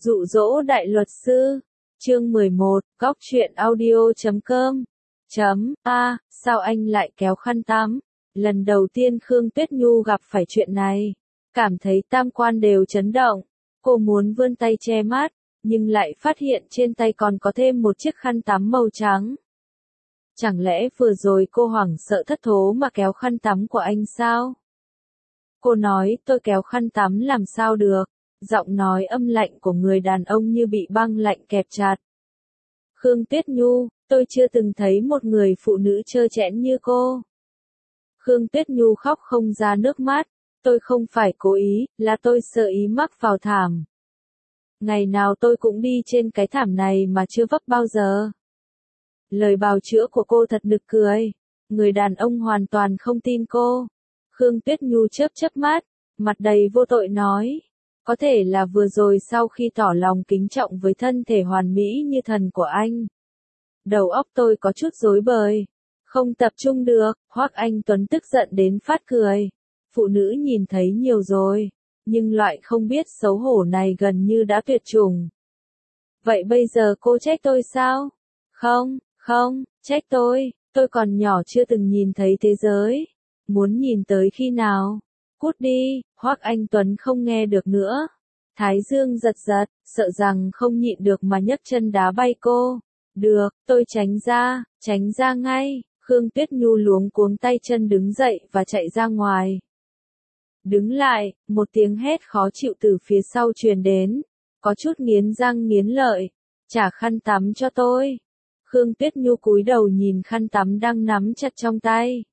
Dụ dỗ đại luật sư. Chương 11, góc truyện audio.com. Sao anh lại kéo khăn tắm? Lần đầu tiên Khương Tuyết Nhu gặp phải chuyện này, cảm thấy tam quan đều chấn động. Cô muốn vươn tay che mắt, nhưng lại phát hiện trên tay còn có thêm một chiếc khăn tắm màu trắng. Chẳng lẽ vừa rồi cô hoảng sợ thất thố mà kéo khăn tắm của anh sao? Cô nói, tôi kéo khăn tắm làm sao được? Giọng nói âm lạnh của người đàn ông như bị băng lạnh kẹp chặt. Khương Tuyết Nhu, tôi chưa từng thấy một người phụ nữ trơ trẽn như cô. Khương Tuyết Nhu khóc không ra nước mắt. Tôi không phải cố ý, là tôi sợ ý mắc vào thảm. Ngày nào tôi cũng đi trên cái thảm này mà chưa vấp bao giờ. Lời bào chữa của cô thật nực cười. Người đàn ông hoàn toàn không tin cô. Khương Tuyết Nhu chớp chớp mắt, mặt đầy vô tội nói. Có thể là vừa rồi sau khi tỏ lòng kính trọng với thân thể hoàn mỹ như thần của anh. Đầu óc tôi có chút rối bời. Không tập trung được, Hoắc Anh Tuấn tức giận đến phát cười. Phụ nữ nhìn thấy nhiều rồi, nhưng loại không biết xấu hổ này gần như đã tuyệt chủng. Vậy bây giờ cô trách tôi sao? Không, trách tôi còn nhỏ chưa từng nhìn thấy thế giới. Muốn nhìn tới khi nào? Cút đi, Hoắc Anh Tuấn không nghe được nữa. Thái dương giật giật, sợ rằng không nhịn được mà nhấc chân đá bay cô. Được, tôi tránh ra ngay. Khương Tuyết Nhu luống cuống tay chân đứng dậy và chạy ra ngoài. Đứng lại, một tiếng hét khó chịu từ phía sau truyền đến. Có chút nghiến răng nghiến lợi. Trả khăn tắm cho tôi. Khương Tuyết Nhu cúi đầu nhìn khăn tắm đang nắm chặt trong tay.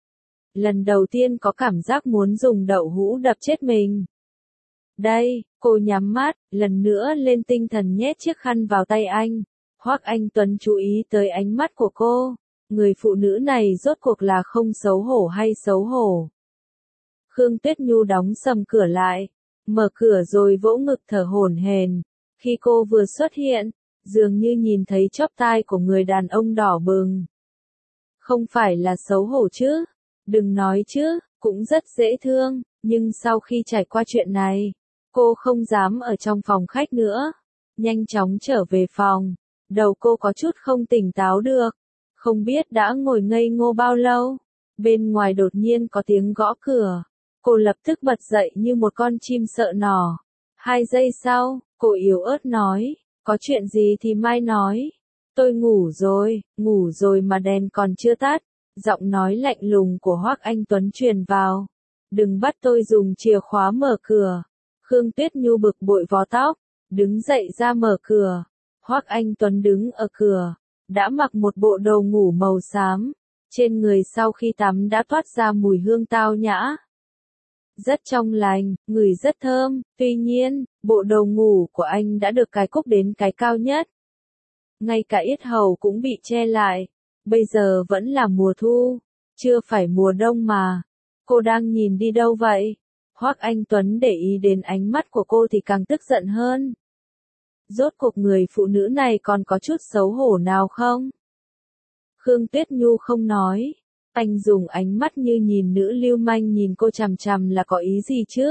Lần đầu tiên có cảm giác muốn dùng đậu hũ đập chết mình. Đây, cô nhắm mắt, lần nữa lên tinh thần nhét chiếc khăn vào tay anh. Hoắc Anh Tuấn chú ý tới ánh mắt của cô. Người phụ nữ này rốt cuộc là không xấu hổ hay xấu hổ. Khương Tuyết Nhu đóng sầm cửa lại, mở cửa rồi vỗ ngực thở hổn hển. Khi cô vừa xuất hiện, dường như nhìn thấy chóp tai của người đàn ông đỏ bừng. Không phải là xấu hổ chứ? Đừng nói chứ, cũng rất dễ thương, nhưng sau khi trải qua chuyện này, cô không dám ở trong phòng khách nữa. Nhanh chóng trở về phòng, đầu cô có chút không tỉnh táo được. Không biết đã ngồi ngây ngô bao lâu, bên ngoài đột nhiên có tiếng gõ cửa. Cô lập tức bật dậy như một con chim sợ nỏ. 2 giây sau, cô yếu ớt nói, có chuyện gì thì mai nói. Tôi ngủ rồi mà đèn còn chưa tắt. Giọng nói lạnh lùng của Hoắc Anh Tuấn truyền vào. Đừng bắt tôi dùng chìa khóa mở cửa. Khương Tuyết Nhu bực bội vò tóc, đứng dậy ra mở cửa. Hoắc Anh Tuấn đứng ở cửa, đã mặc một bộ đồ ngủ màu xám. Trên người sau khi tắm đã toát ra mùi hương tao nhã. Rất trong lành, ngửi rất thơm, tuy nhiên, bộ đồ ngủ của anh đã được cài cúc đến cái cao nhất. Ngay cả yết hầu cũng bị che lại. Bây giờ vẫn là mùa thu, chưa phải mùa đông mà. Cô đang nhìn đi đâu vậy? Hoắc Anh Tuấn để ý đến ánh mắt của cô thì càng tức giận hơn. Rốt cuộc người phụ nữ này còn có chút xấu hổ nào không? Khương Tuyết Nhu không nói. Anh dùng ánh mắt như nhìn nữ lưu manh nhìn cô chằm chằm là có ý gì chứ?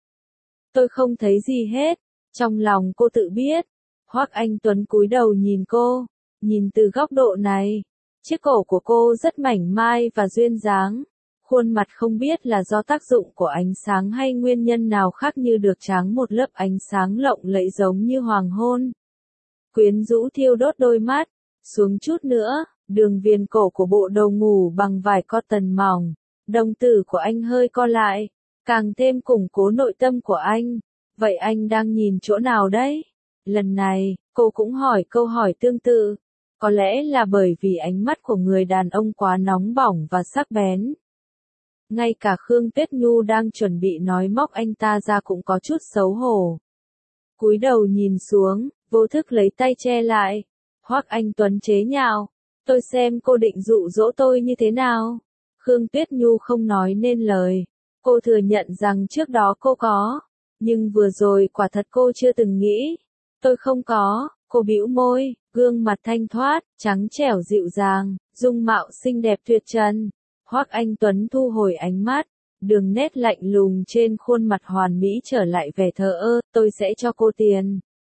Tôi không thấy gì hết. Trong lòng cô tự biết. Hoắc Anh Tuấn cúi đầu nhìn cô. Nhìn từ góc độ này, chiếc cổ của cô rất mảnh mai và duyên dáng. Khuôn mặt không biết là do tác dụng của ánh sáng hay nguyên nhân nào khác như được tráng một lớp ánh sáng lộng lẫy giống như hoàng hôn. Quyến rũ thiêu đốt đôi mắt. Xuống chút nữa, đường viền cổ của bộ đồ ngủ bằng vải cotton mỏng. Đồng tử của anh hơi co lại, càng thêm củng cố nội tâm của anh. Vậy anh đang nhìn chỗ nào đấy? Lần này, cô cũng hỏi câu hỏi tương tự. Có lẽ là bởi vì ánh mắt của người đàn ông quá nóng bỏng và sắc bén. Ngay cả Khương Tuyết Nhu đang chuẩn bị nói móc anh ta ra cũng có chút xấu hổ. Cúi đầu nhìn xuống, vô thức lấy tay che lại. Hoắc Anh Tuấn chế nhạo. Tôi xem cô định dụ dỗ tôi như thế nào? Khương Tuyết Nhu không nói nên lời. Cô thừa nhận rằng trước đó cô có. Nhưng vừa rồi quả thật cô chưa từng nghĩ. Tôi không có. Cô bĩu môi, gương mặt thanh thoát, trắng trẻo dịu dàng, dung mạo xinh đẹp tuyệt trần. Hoắc Anh Tuấn thu hồi ánh mắt, đường nét lạnh lùng trên khuôn mặt hoàn mỹ trở lại vẻ thờ ơ, tôi sẽ cho cô tiền.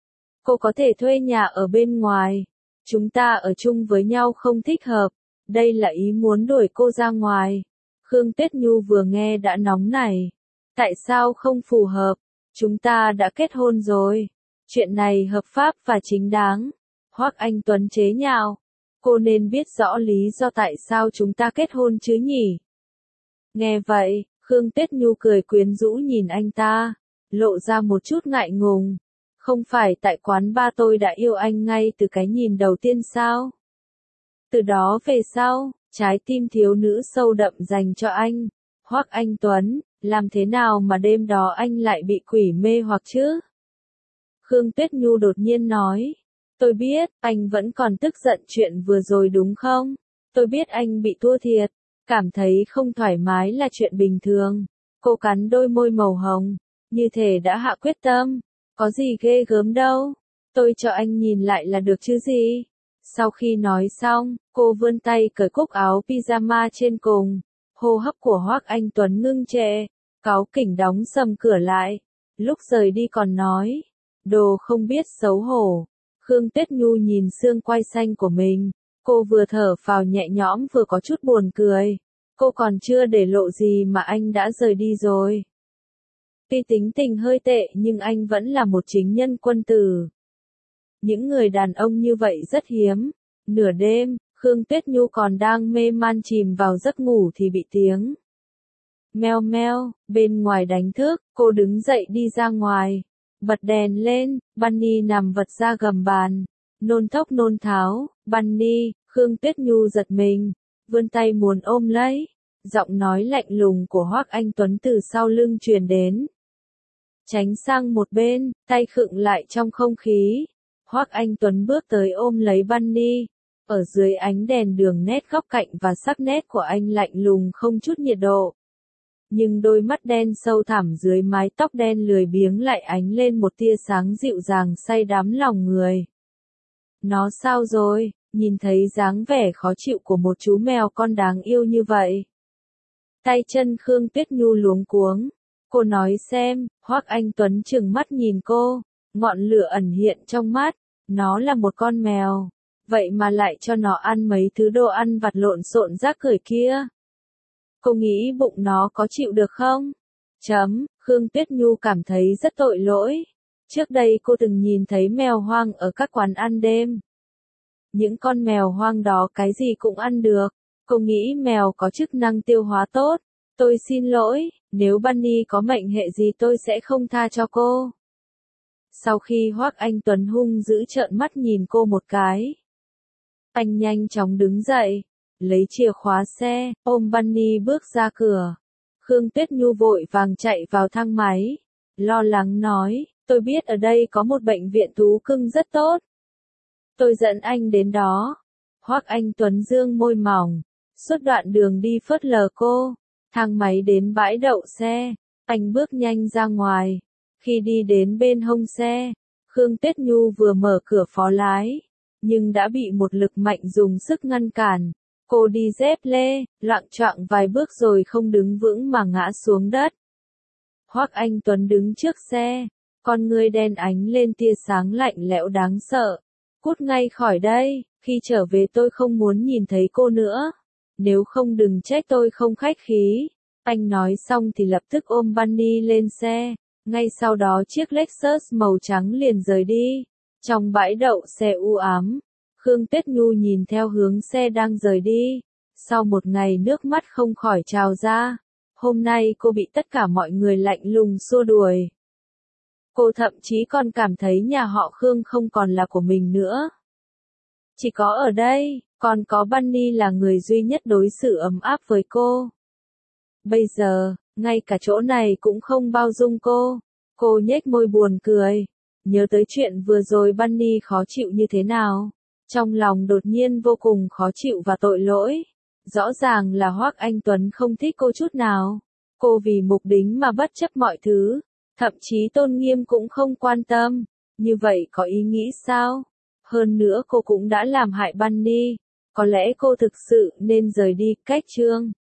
Cô có thể thuê nhà ở bên ngoài. Chúng ta ở chung với nhau không thích hợp. Đây là ý muốn đuổi cô ra ngoài. Khương Tuyết Nhu vừa nghe đã nóng nảy. Tại sao không phù hợp? Chúng ta đã kết hôn rồi. Chuyện này hợp pháp và chính đáng. Hoắc Anh Tuấn chế nhạo. Cô nên biết rõ lý do tại sao chúng ta kết hôn chứ nhỉ? Nghe vậy, Khương Tuyết Nhu cười quyến rũ nhìn anh ta, lộ ra một chút ngại ngùng. Không phải tại quán ba tôi đã yêu anh ngay từ cái nhìn đầu tiên sao? Từ đó về sau, trái tim thiếu nữ sâu đậm dành cho anh. Hoắc Anh Tuấn, làm thế nào mà đêm đó anh lại bị quỷ mê hoặc chứ? Khương Tuyết Nhu đột nhiên nói. Tôi biết, anh vẫn còn tức giận chuyện vừa rồi đúng không? Tôi biết anh bị thua thiệt, cảm thấy không thoải mái là chuyện bình thường. Cô cắn đôi môi màu hồng, như thể đã hạ quyết tâm. Có gì ghê gớm đâu, tôi cho anh nhìn lại là được chứ gì. Sau khi nói xong, cô vươn tay cởi cúc áo pyjama trên cùng. Hô hấp của Hoắc Anh Tuấn ngưng trệ, cáu kỉnh đóng sầm cửa lại. Lúc rời đi còn nói, đồ không biết xấu hổ. Khương Tuyết Nhu nhìn xương quai xanh của mình, cô vừa thở phào nhẹ nhõm vừa có chút buồn cười. Cô còn chưa để lộ gì mà anh đã rời đi rồi. Tuy tính tình hơi tệ nhưng anh vẫn là một chính nhân quân tử. Những người đàn ông như vậy rất hiếm. Nửa đêm, Khương Tuyết Nhu còn đang mê man chìm vào giấc ngủ thì bị tiếng meo meo bên ngoài đánh thức. Cô đứng dậy đi ra ngoài, bật đèn lên. Bunny nằm vật ra gầm bàn, nôn thốc nôn tháo. Bunny, Khương Tuyết Nhu giật mình, vươn tay muốn ôm lấy. Giọng nói lạnh lùng của Hoắc Anh Tuấn từ sau lưng truyền đến. Tránh sang một bên, tay khựng lại trong không khí. Hoắc Anh Tuấn bước tới ôm lấy Bunny. Ở dưới ánh đèn đường nét góc cạnh và sắc nét của anh lạnh lùng không chút nhiệt độ. Nhưng đôi mắt đen sâu thẳm dưới mái tóc đen lười biếng lại ánh lên một tia sáng dịu dàng say đắm lòng người. Nó sao rồi, nhìn thấy dáng vẻ khó chịu của một chú mèo con đáng yêu như vậy. Tay chân Khương Tuyết Nhu luống cuống. Cô nói xem. Hoắc Anh Tuấn trừng mắt nhìn cô, ngọn lửa ẩn hiện trong mắt. Nó là một con mèo, vậy mà lại cho nó ăn mấy thứ đồ ăn vặt lộn xộn rác rưởi kia. Cô nghĩ bụng nó có chịu được không? Khương Tuyết Nhu cảm thấy rất tội lỗi. Trước đây cô từng nhìn thấy mèo hoang ở các quán ăn đêm. Những con mèo hoang đó cái gì cũng ăn được. Cô nghĩ mèo có chức năng tiêu hóa tốt. Tôi xin lỗi, nếu Bunny có mệnh hệ gì tôi sẽ không tha cho cô. Sau khi Hoắc Anh Tuấn hung dữ trợn mắt nhìn cô một cái, anh nhanh chóng đứng dậy, lấy chìa khóa xe, ôm Bunny bước ra cửa. Khương Tuyết Nhu vội vàng chạy vào thang máy, lo lắng nói, tôi biết ở đây có một bệnh viện thú cưng rất tốt. Tôi dẫn anh đến đó. Hoắc Anh Tuấn dương môi mỏng, suốt đoạn đường đi phớt lờ cô. Thang máy đến bãi đậu xe, anh bước nhanh ra ngoài. Khi đi đến bên hông xe, Khương Tuyết Nhu vừa mở cửa phó lái, nhưng đã bị một lực mạnh dùng sức ngăn cản. Cô đi dép lê, loạng choạng vài bước rồi không đứng vững mà ngã xuống đất. Hoắc Anh Tuấn đứng trước xe, con ngươi đen ánh lên tia sáng lạnh lẽo đáng sợ. Cút ngay khỏi đây, khi trở về tôi không muốn nhìn thấy cô nữa. Nếu không đừng trách tôi không khách khí. Anh nói xong thì lập tức ôm Bunny lên xe. Ngay sau đó chiếc Lexus màu trắng liền rời đi. Trong bãi đậu xe u ám, Khương Tuyết Nhu nhìn theo hướng xe đang rời đi. Sau một ngày nước mắt không khỏi trào ra. Hôm nay cô bị tất cả mọi người lạnh lùng xua đuổi. Cô thậm chí còn cảm thấy nhà họ Khương không còn là của mình nữa. Chỉ có ở đây, còn có Bunny là người duy nhất đối xử ấm áp với cô. Bây giờ, ngay cả chỗ này cũng không bao dung cô. Cô nhếch môi buồn cười. Nhớ tới chuyện vừa rồi Bunny khó chịu như thế nào. Trong lòng đột nhiên vô cùng khó chịu và tội lỗi. Rõ ràng là Hoắc Anh Tuấn không thích cô chút nào. Cô vì mục đích mà bất chấp mọi thứ. Thậm chí tôn nghiêm cũng không quan tâm. Như vậy có ý nghĩ sao? Hơn nữa cô cũng đã làm hại Bunny. Có lẽ cô thực sự nên rời đi. Cách chương